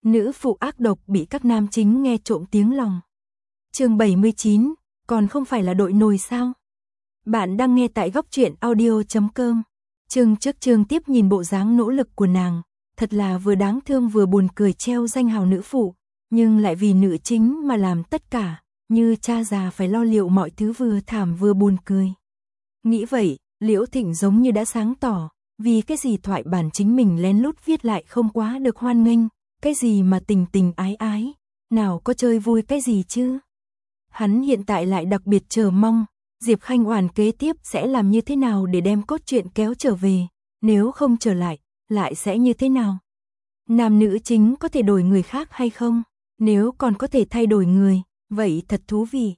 Nữ phụ ác độc bị các nam chính nghe trộm tiếng lòng. Chương 79, còn không phải là đội nồi sao? Bạn đang nghe tại góc truyện audio.com. Chương trước chương tiếp nhìn bộ dáng nỗ lực của nàng, thật là vừa đáng thương vừa buồn cười, treo danh hào nữ phụ, nhưng lại vì nữ chính mà làm tất cả, như cha già phải lo liệu mọi thứ, vừa thảm vừa buồn cười. Nghĩ vậy, Liễu Thịnh giống như đã sáng tỏ, vì cái gì thoại bản chính mình lén lút viết lại không quá được hoan nghênh, cái gì mà tình tình ái ái, nào có chơi vui cái gì chứ. Hắn hiện tại lại đặc biệt chờ mong, Diệp Khanh Oản kế tiếp sẽ làm như thế nào để đem cốt truyện kéo trở về, nếu không trở lại, lại sẽ như thế nào? Nam nữ chính có thể đổi người khác hay không? Nếu còn có thể thay đổi người, vậy thật thú vị.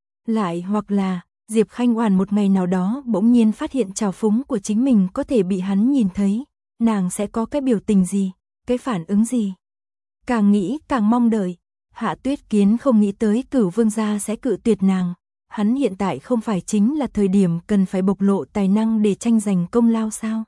Lại hoặc là, Diệp Khanh Oản một ngày nào đó bỗng nhiên phát hiện trào phúng của chính mình có thể bị hắn nhìn thấy, nàng sẽ có cái biểu tình gì, cái phản ứng gì? Càng nghĩ càng mong đợi. Hạ Tuyết Kiến không nghĩ tới Cửu Vương gia sẽ cự tuyệt nàng. Hắn hiện tại không phải chính là thời điểm cần phải bộc lộ tài năng để tranh giành công lao sao?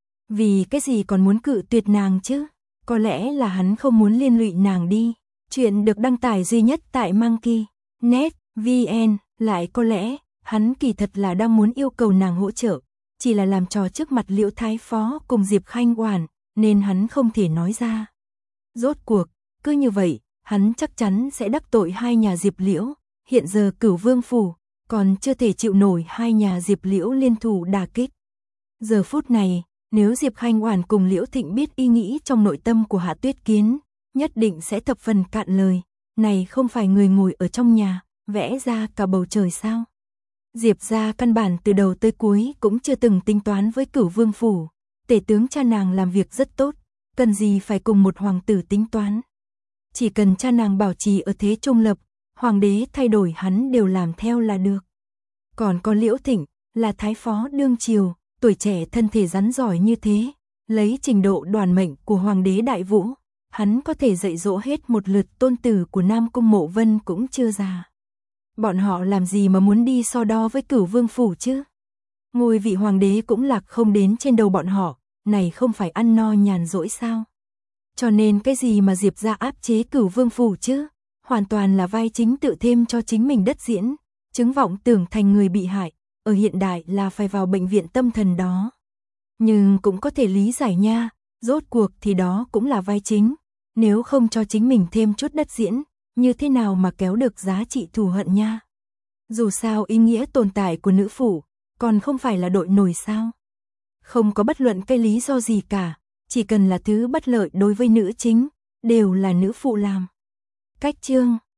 Vì cái gì còn muốn cự tuyệt nàng chứ? Có lẽ là hắn không muốn liên lụy nàng đi. Chuyện được đăng tải duy nhất tại Monkey.net VN. Lại có lẽ, hắn kỳ thật là đang muốn yêu cầu nàng hỗ trợ, chỉ là làm trò trước mặt Liễu Thái Phó cùng Diệp Khanh Oản, nên hắn không thể nói ra. Rốt cuộc, cứ như vậy, hắn chắc chắn sẽ đắc tội hai nhà Diệp Liễu. Hiện giờ Cửu Vương phủ còn chưa thể chịu nổi hai nhà Diệp Liễu liên thủ đả kích. Giờ phút này, nếu Diệp Khanh Oản cùng Liễu Thịnh biết ý nghĩ trong nội tâm của Hạ Tuyết Kiến, nhất định sẽ thập phần cạn lời. Này không phải người ngồi ở trong nhà, vẽ ra cả bầu trời sao? Diệp gia căn bản từ đầu tới cuối cũng chưa từng tính toán với Cửu Vương phủ. Tể tướng cha nàng làm việc rất tốt, cần gì phải cùng một hoàng tử tính toán. Chỉ cần cha nàng bảo trì ở thế trung lập, hoàng đế thay đổi hắn đều làm theo là được. Còn có Liễu Thịnh, là thái phó đương triều, tuổi trẻ thân thể rắn giỏi như thế, lấy trình độ đoàn mệnh của hoàng đế Đại Vũ, hắn có thể dạy dỗ hết một lượt tôn tử của Nam Cung Mộ Vân cũng chưa già. Bọn họ làm gì mà muốn đi so đo với Cửu Vương phủ chứ? Ngôi vị hoàng đế cũng lạc không đến trên đầu bọn họ, này không phải ăn no nhàn rỗi sao? Cho nên cái gì mà Diệp gia áp chế Cửu Vương phủ chứ? Hoàn toàn là vai chính tự thêm cho chính mình đất diễn, chứng vọng tưởng thành người bị hại, ở hiện đại là phải vào bệnh viện tâm thần đó. Nhưng cũng có thể lý giải nha, rốt cuộc thì đó cũng là vai chính, nếu không cho chính mình thêm chút đất diễn, như thế nào mà kéo được giá trị thù hận nha. Dù sao ý nghĩa tồn tại của nữ phủ, còn không phải là đội nồi sao. Không có bất luận cái lý do gì cả, chỉ cần là thứ bất lợi đối với nữ chính, đều là nữ phụ làm. Cách chương